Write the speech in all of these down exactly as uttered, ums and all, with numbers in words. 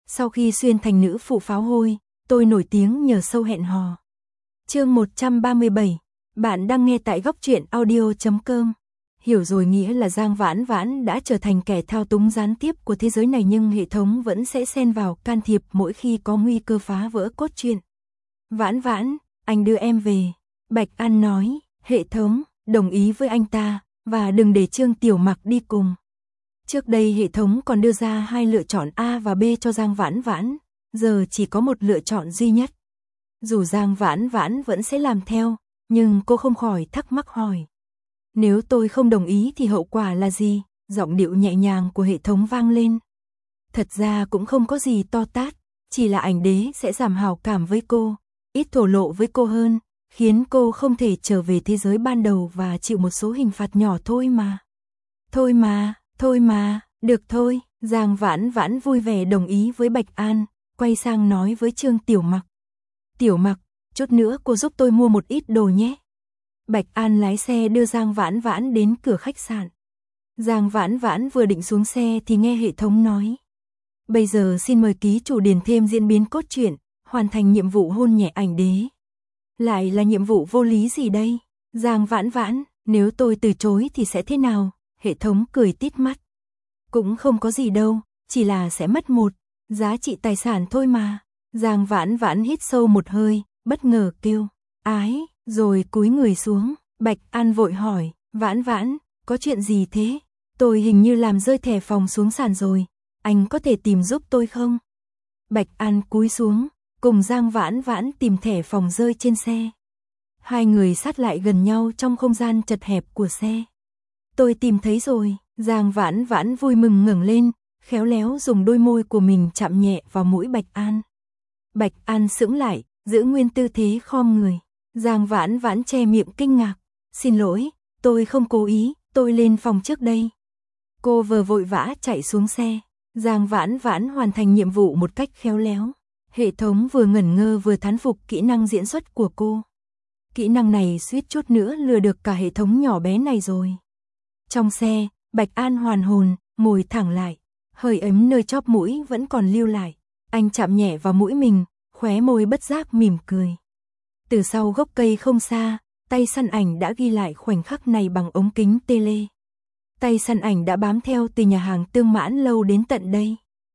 Sau khi xuyên thành nữ phụ pháo hôi, tôi nổi tiếng nhờ show hẹn hò. Chương một trăm ba mươi bảy, bạn đang nghe tại góc truyện audio chấm com. Hiểu rồi nghĩa là Giang Vãn Vãn đã trở thành kẻ thao túng gián tiếp của thế giới này, nhưng hệ thống vẫn sẽ xen vào can thiệp mỗi khi có nguy cơ phá vỡ cốt truyện. Vãn Vãn, anh đưa em về. Bạch An nói, hệ thống, đồng ý với anh ta, và đừng để Trương Tiểu Mặc đi cùng. Trước đây hệ thống còn đưa ra hai lựa chọn A và B cho Giang Vãn Vãn, giờ chỉ có một lựa chọn duy nhất. Dù Giang Vãn Vãn vẫn sẽ làm theo, nhưng cô không khỏi thắc mắc hỏi. Nếu tôi không đồng ý thì hậu quả là gì? Giọng điệu nhẹ nhàng của hệ thống vang lên. Thật ra cũng không có gì to tát, chỉ là ảnh đế sẽ giảm hảo cảm với cô, ít thổ lộ với cô hơn, khiến cô không thể trở về thế giới ban đầu và chịu một số hình phạt nhỏ thôi mà. Thôi mà, thôi mà, được thôi, Giang Vãn Vãn vui vẻ đồng ý với Bạch An, quay sang nói với Trương Tiểu Mặc. Tiểu Mặc, chút nữa cô giúp tôi mua một ít đồ nhé. Bạch An lái xe đưa Giang Vãn Vãn đến cửa khách sạn. Giang Vãn Vãn vừa định xuống xe thì nghe hệ thống nói. Bây giờ xin mời ký chủ điền thêm diễn biến cốt truyện, hoàn thành nhiệm vụ hôn nhẹ ảnh đế. Lại là nhiệm vụ vô lý gì đây? Giang Vãn Vãn, nếu tôi từ chối thì sẽ thế nào? Hệ thống cười tít mắt. Cũng không có gì đâu, chỉ là sẽ mất một giá trị tài sản thôi mà. Giang Vãn Vãn hít sâu một hơi, bất ngờ kêu, ái, rồi cúi người xuống. Bạch An vội hỏi, Vãn Vãn, có chuyện gì thế? Tôi hình như làm rơi thẻ phòng xuống sàn rồi, anh có thể tìm giúp tôi không? Bạch An cúi xuống, cùng Giang Vãn Vãn tìm thẻ phòng rơi trên xe. Hai người sát lại gần nhau trong không gian chật hẹp của xe. Tôi tìm thấy rồi, Giang Vãn Vãn vui mừng ngẩng lên, khéo léo dùng đôi môi của mình chạm nhẹ vào mũi Bạch An. Bạch An sững lại, giữ nguyên tư thế khom người. Giang Vãn Vãn che miệng kinh ngạc. Xin lỗi, tôi không cố ý, tôi lên phòng trước đây. Cô vừa vội vã chạy xuống xe. Giang Vãn Vãn hoàn thành nhiệm vụ một cách khéo léo. Hệ thống vừa ngẩn ngơ vừa thán phục kỹ năng diễn xuất của cô. Kỹ năng này suýt chút nữa lừa được cả hệ thống nhỏ bé này rồi. Trong xe, Bạch An hoàn hồn, ngồi thẳng lại. Hơi ấm nơi chóp mũi vẫn còn lưu lại. Anh chạm nhẹ vào mũi mình, khóe môi bất giác mỉm cười. Từ sau gốc cây không xa, tay săn ảnh đã ghi lại khoảnh khắc này bằng ống kính tele. Tay săn ảnh đã bám theo từ nhà hàng Tương Mãn Lâu đến tận đây.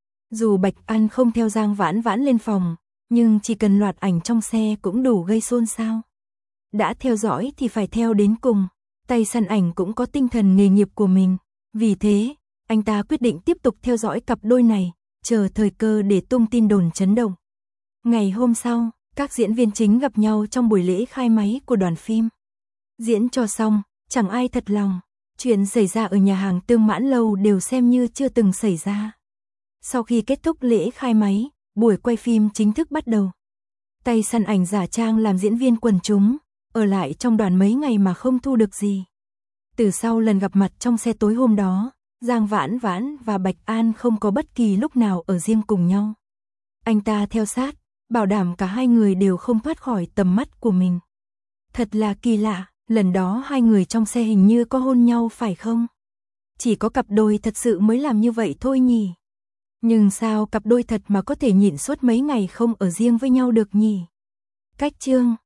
Dù Bạch An không theo Giang Vãn Vãn lên phòng, nhưng chỉ cần loạt ảnh trong xe cũng đủ gây xôn xao. Đã theo dõi thì phải theo đến cùng. Tay săn ảnh cũng có tinh thần nghề nghiệp của mình. Vì thế, anh ta quyết định tiếp tục theo dõi cặp đôi này, chờ thời cơ để tung tin đồn chấn động. Ngày hôm sau, các diễn viên chính gặp nhau trong buổi lễ khai máy của đoàn phim. Diễn cho xong, chẳng ai thật lòng. Chuyện xảy ra ở nhà hàng Tương Mãn Lâu đều xem như chưa từng xảy ra. Sau khi kết thúc lễ khai máy, buổi quay phim chính thức bắt đầu. Tay săn ảnh giả trang làm diễn viên quần chúng, ở lại trong đoàn mấy ngày mà không thu được gì. Từ sau lần gặp mặt trong xe tối hôm đó, Giang Vãn Vãn và Bạch An không có bất kỳ lúc nào ở riêng cùng nhau. Anh ta theo sát, bảo đảm cả hai người đều không thoát khỏi tầm mắt của mình. Thật là kỳ lạ, lần đó hai người trong xe hình như có hôn nhau phải không? Chỉ có cặp đôi thật sự mới làm như vậy thôi nhỉ? Nhưng sao cặp đôi thật mà có thể nhịn suốt mấy ngày không ở riêng với nhau được nhỉ? Cách chương